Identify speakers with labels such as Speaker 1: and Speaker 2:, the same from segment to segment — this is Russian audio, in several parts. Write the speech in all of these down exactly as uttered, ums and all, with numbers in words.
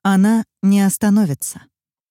Speaker 1: Она не остановится.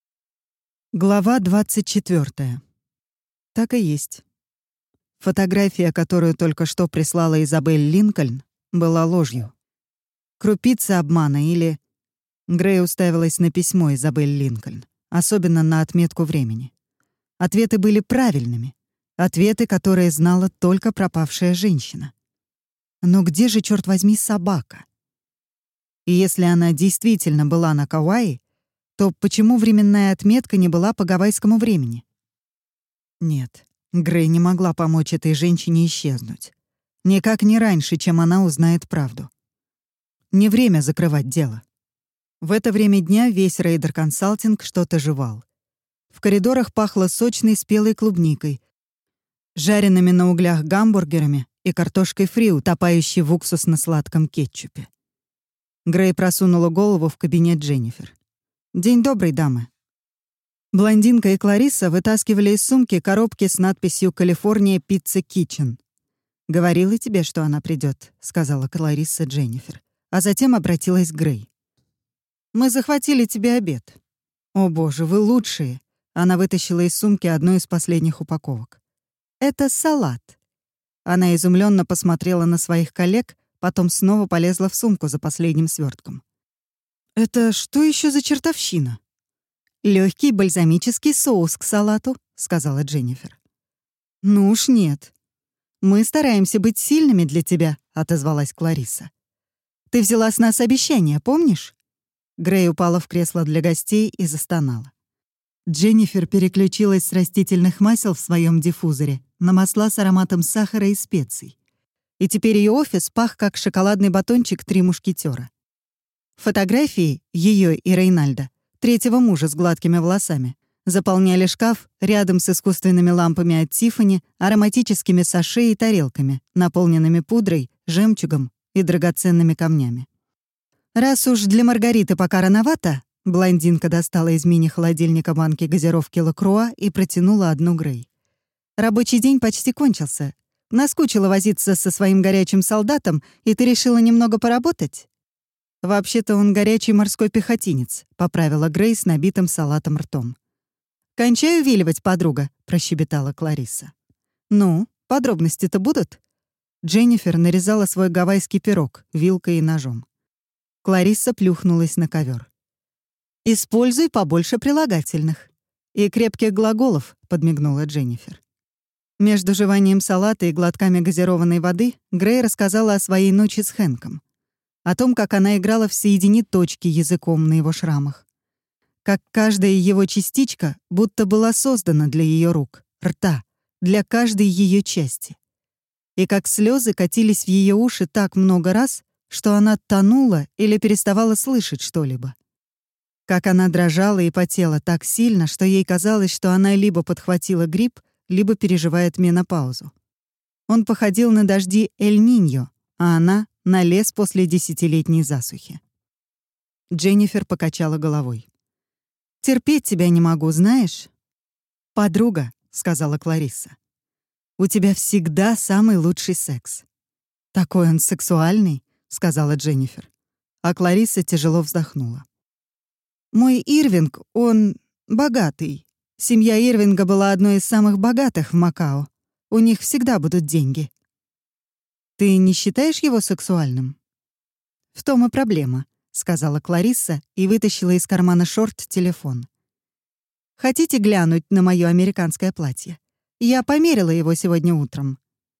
Speaker 1: Глава двадцать четвёртая. Так и есть. Фотография, которую только что прислала Изабель Линкольн, была ложью. Крупица обмана или... Грей уставилась на письмо Изабель Линкольн, особенно на отметку времени. Ответы были правильными. Ответы, которые знала только пропавшая женщина. Но где же, черт возьми, собака? И если она действительно была на Кауаи, то почему временная отметка не была по гавайскому времени? Нет, Грей не могла помочь этой женщине исчезнуть. Никак не раньше, чем она узнает правду. Не время закрывать дело. В это время дня весь Рейдер Консалтинг что-то жевал. В коридорах пахло сочной спелой клубникой, жареными на углях гамбургерами и картошкой фри, утопающей в уксусно-сладком кетчупе. Грей просунула голову в кабинет Дженнифер. «День добрый, дамы». Блондинка и Кларисса вытаскивали из сумки коробки с надписью «Калифорния Пицца Китчен». «Говорила тебе, что она придет», — сказала Кларисса Дженнифер, а затем обратилась к Грей. «Мы захватили тебе обед». «О, боже, вы лучшие!» Она вытащила из сумки одну из последних упаковок. «Это салат». Она изумленно посмотрела на своих коллег, потом снова полезла в сумку за последним свёртком. «Это что еще за чертовщина?» «Лёгкий бальзамический соус к салату», — сказала Дженнифер. «Ну уж нет. Мы стараемся быть сильными для тебя», — отозвалась Кларисса. «Ты взяла с нас обещание, помнишь?» Грей упала в кресло для гостей и застонала. Дженнифер переключилась с растительных масел в своем диффузоре на масла с ароматом сахара и специй. И теперь ее офис пах, как шоколадный батончик «Три мушкетера». Фотографии ее и Рейнальда, третьего мужа с гладкими волосами, заполняли шкаф рядом с искусственными лампами от Тиффани, ароматическими саше и тарелками, наполненными пудрой, жемчугом и драгоценными камнями. Раз уж для Маргариты пока рановато, блондинка достала из мини-холодильника банки газировки «Лакруа» и протянула одну Грей. Рабочий день почти кончился. Наскучило возиться со своим горячим солдатом, и ты решила немного поработать? «Вообще-то он горячий морской пехотинец», — поправила Грей с набитым салатом ртом. «Кончай увиливать, подруга», — прощебетала Кларисса. «Ну, подробности-то будут?» Дженнифер нарезала свой гавайский пирог вилкой и ножом. Кларисса плюхнулась на ковер. «Используй побольше прилагательных. И крепких глаголов», — подмигнула Дженнифер. Между жеванием салата и глотками газированной воды Грей рассказала о своей ночи с Хэнком. О том, как она играла в «Соедини точки» языком на его шрамах. Как каждая его частичка будто была создана для ее рук, рта, для каждой ее части. И как слезы катились в ее уши так много раз, что она тонула или переставала слышать что-либо. Как она дрожала и потела так сильно, что ей казалось, что она либо подхватила грипп, либо переживает менопаузу. Он походил на дожди Эль-Ниньо, а она — на лес после десятилетней засухи. Дженнифер покачала головой. «Терпеть тебя не могу, знаешь?» «Подруга», — сказала Кларисса, — «у тебя всегда самый лучший секс». «Такой он сексуальный», — сказала Дженнифер. А Кларисса тяжело вздохнула. «Мой Ирвинг, он богатый. Семья Ирвинга была одной из самых богатых в Макао. У них всегда будут деньги». «Ты не считаешь его сексуальным?» «В том и проблема», — сказала Кларисса и вытащила из кармана шорт телефон. «Хотите глянуть на моё американское платье? Я померила его сегодня утром».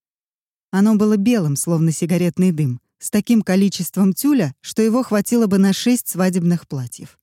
Speaker 1: Оно было белым, словно сигаретный дым, с таким количеством тюля, что его хватило бы на шесть свадебных платьев.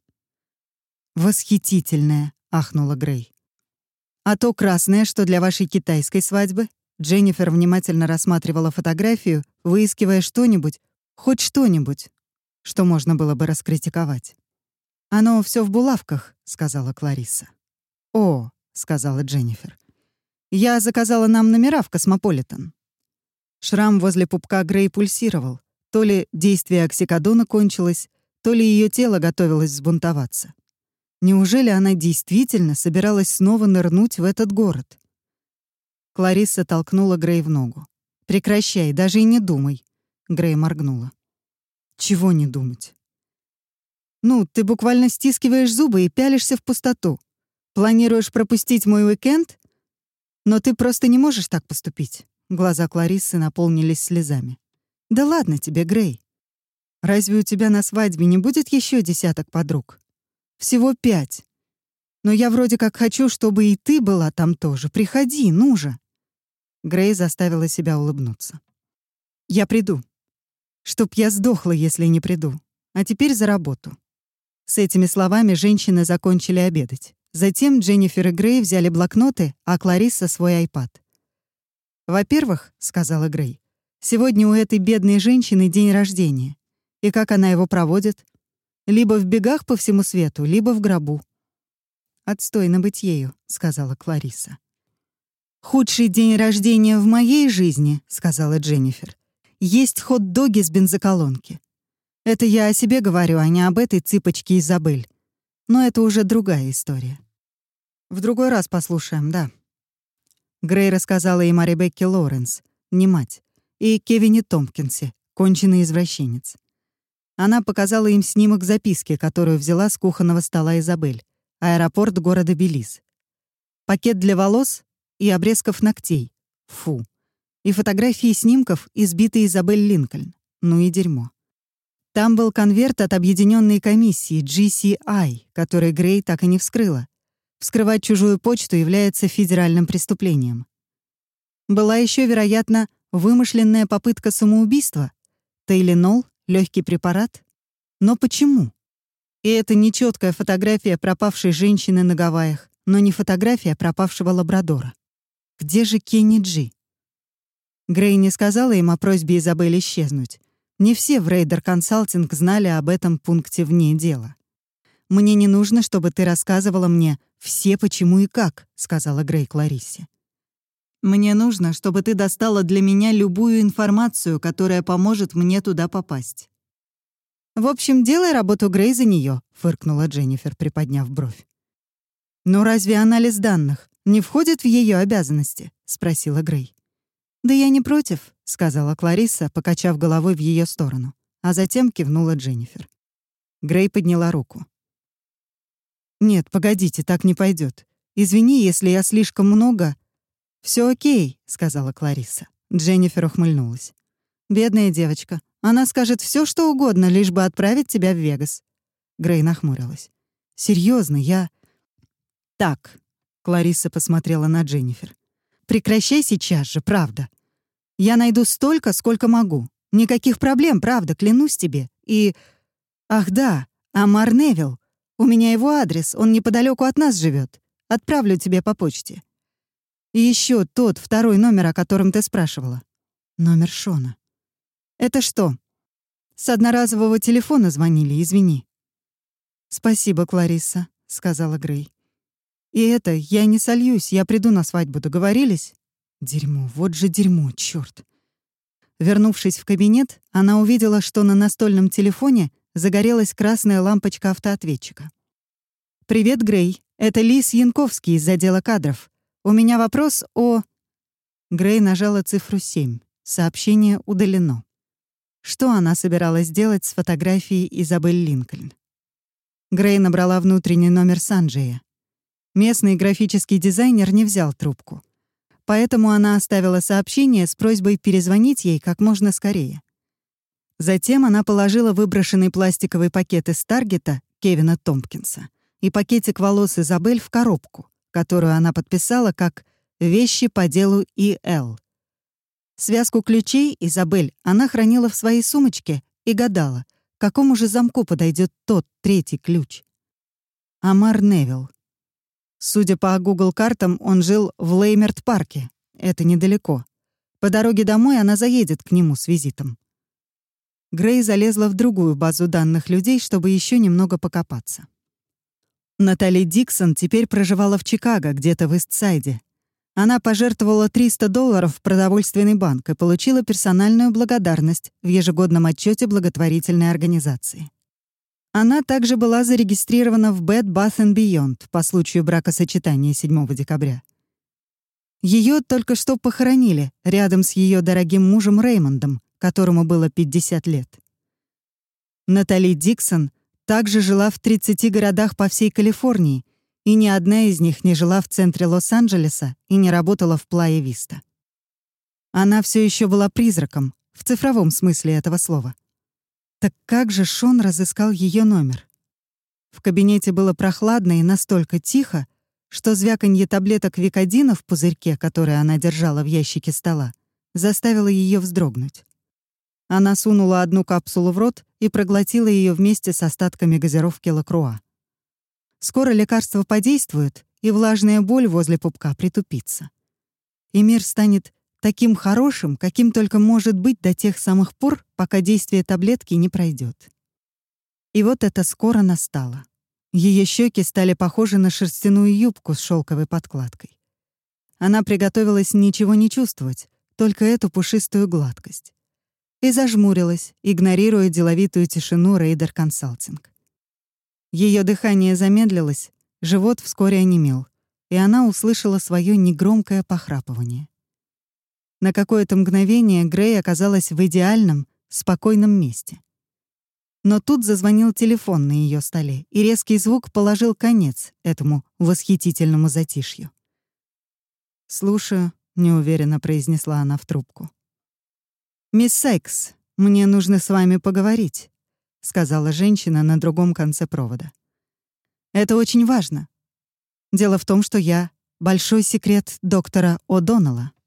Speaker 1: «Восхитительное», — ахнула Грей. «А то красное, что для вашей китайской свадьбы?» Дженнифер внимательно рассматривала фотографию, выискивая что-нибудь, хоть что-нибудь, что можно было бы раскритиковать. «Оно все в булавках», — сказала Кларисса. «О», — сказала Дженнифер. «Я заказала нам номера в Космополитен». Шрам возле пупка Грей пульсировал. То ли действие оксикодона кончилось, то ли ее тело готовилось взбунтоваться. Неужели она действительно собиралась снова нырнуть в этот город? Кларисса толкнула Грей в ногу. «Прекращай, даже и не думай», — Грей моргнула. «Чего не думать?» Ну, ты буквально стискиваешь зубы и пялишься в пустоту. Планируешь пропустить мой уикенд? Но ты просто не можешь так поступить». Глаза Клариссы наполнились слезами. «Да ладно тебе, Грей. Разве у тебя на свадьбе не будет еще десяток подруг? Всего пять. Но я вроде как хочу, чтобы и ты была там тоже. Приходи, ну же». Грей заставила себя улыбнуться. «Я приду. Чтоб я сдохла, если не приду. А теперь за работу». С этими словами женщины закончили обедать. Затем Дженнифер и Грей взяли блокноты, а Кларисса — свой айпад. «Во-первых, — сказала Грей, — сегодня у этой бедной женщины день рождения. И как она его проводит? Либо в бегах по всему свету, либо в гробу». «Отстойно быть ею», — сказала Кларисса. «Худший день рождения в моей жизни, — сказала Дженнифер, — есть хот-доги с бензоколонки. Это я о себе говорю, а не об этой цыпочке Изабель. Но это уже другая история. В другой раз послушаем, да». Грей рассказала им о Ребекке Лоуренс, не мать, и Кевине Томпкинсе, конченый извращенец. Она показала им снимок записки, которую взяла с кухонного стола Изабель, аэропорт города Белиз. Пакет для волос и обрезков ногтей. Фу. И фотографии снимков избитой Изабель Линкольн. Ну и дерьмо. Там был конверт от объединенной комиссии джи си ай, который Грей так и не вскрыла. Вскрывать чужую почту является федеральным преступлением. Была еще, вероятно, вымышленная попытка самоубийства. Тайленол, легкий препарат. Но почему? И это нечеткая фотография пропавшей женщины на Гавайях, но не фотография пропавшего лабрадора. Где же Кенни Джи? Грей не сказала им о просьбе Изабель исчезнуть. Не все в Рейдер Консалтинг знали об этом пункте вне дела. «Мне не нужно, чтобы ты рассказывала мне все почему и как», — сказала Грей Клариссе. «Мне нужно, чтобы ты достала для меня любую информацию, которая поможет мне туда попасть». «В общем, делай работу Грей за нее, фыркнула Дженнифер, приподняв бровь. «Но разве анализ данных не входит в ее обязанности?» — спросила Грей. «Да я не против», — сказала Кларисса, покачав головой в ее сторону, а затем кивнула Дженнифер. Грей подняла руку. «Нет, погодите, так не пойдет. Извини, если я слишком много...» «Все окей», — сказала Кларисса. Дженнифер ухмыльнулась. «Бедная девочка. Она скажет все, что угодно, лишь бы отправить тебя в Вегас». Грей нахмурилась. «Серьезно, я...» «Так», — Кларисса посмотрела на Дженнифер. «Прекращай сейчас же, правда. Я найду столько, сколько могу. Никаких проблем, правда, клянусь тебе. И... Ах да, Амар Невилл. У меня его адрес, он неподалеку от нас живет. Отправлю тебе по почте. И еще тот, второй номер, о котором ты спрашивала. Номер Шона. Это что? С одноразового телефона звонили, извини». «Спасибо, Кларисса», — сказала Грей. «И это, я не сольюсь, я приду на свадьбу, договорились?» Дерьмо, вот же дерьмо, чёрт. Вернувшись в кабинет, она увидела, что на настольном телефоне загорелась красная лампочка автоответчика. «Привет, Грей. Это Лис Янковский из отдела кадров. У меня вопрос о...» Грей нажала цифру семь. Сообщение удалено. Что она собиралась делать с фотографией Изабель Линкольн? Грей набрала внутренний номер Санджея. Местный графический дизайнер не взял трубку. Поэтому она оставила сообщение с просьбой перезвонить ей как можно скорее. Затем она положила выброшенный пластиковый пакет из Таргета Кевина Томпкинса и пакетик волос Изабель в коробку, которую она подписала как «Вещи по делу И Л». Связку ключей Изабель она хранила в своей сумочке и гадала, к какому же замку подойдет тот третий ключ. Амар Невилл. Судя по Google-картам, он жил в Леймерт-парке. Это недалеко. По дороге домой она заедет к нему с визитом. Грей залезла в другую базу данных людей, чтобы еще немного покопаться. Натали Диксон теперь проживала в Чикаго, где-то в Ист-Сайде. Она пожертвовала триста долларов в продовольственный банк и получила персональную благодарность в ежегодном отчете благотворительной организации. Она также была зарегистрирована в Bed Bath and Beyond по случаю бракосочетания седьмого декабря. Ее только что похоронили рядом с ее дорогим мужем Реймондом, которому было пятьдесят лет. Натали Диксон Также жила в тридцати городах по всей Калифорнии, и ни одна из них не жила в центре Лос-Анджелеса и не работала в Плая-Виста. Она все еще была призраком, в цифровом смысле этого слова. Так как же Шон разыскал ее номер? В кабинете было прохладно и настолько тихо, что звяканье таблеток Викодина в пузырьке, который она держала в ящике стола, заставило ее вздрогнуть. Она сунула одну капсулу в рот и проглотила ее вместе с остатками газировки Лакруа. Скоро лекарство подействует, и влажная боль возле пупка притупится. И мир станет таким хорошим, каким только может быть до тех самых пор, пока действие таблетки не пройдет. И вот это скоро настало. Ее щеки стали похожи на шерстяную юбку с шелковой подкладкой. Она приготовилась ничего не чувствовать, только эту пушистую гладкость. И зажмурилась, игнорируя деловитую тишину Рейдер Консалтинг. Ее дыхание замедлилось, живот вскоре онемел, и она услышала свое негромкое похрапывание. На какое-то мгновение Грей оказалась в идеальном, спокойном месте. Но тут зазвонил телефон на ее столе, и резкий звук положил конец этому восхитительному затишью. «Слушаю», — неуверенно произнесла она в трубку. «Мисс Сайкс, мне нужно с вами поговорить», — сказала женщина на другом конце провода. «Это очень важно. Дело в том, что я — большой секрет доктора О'Доннелла».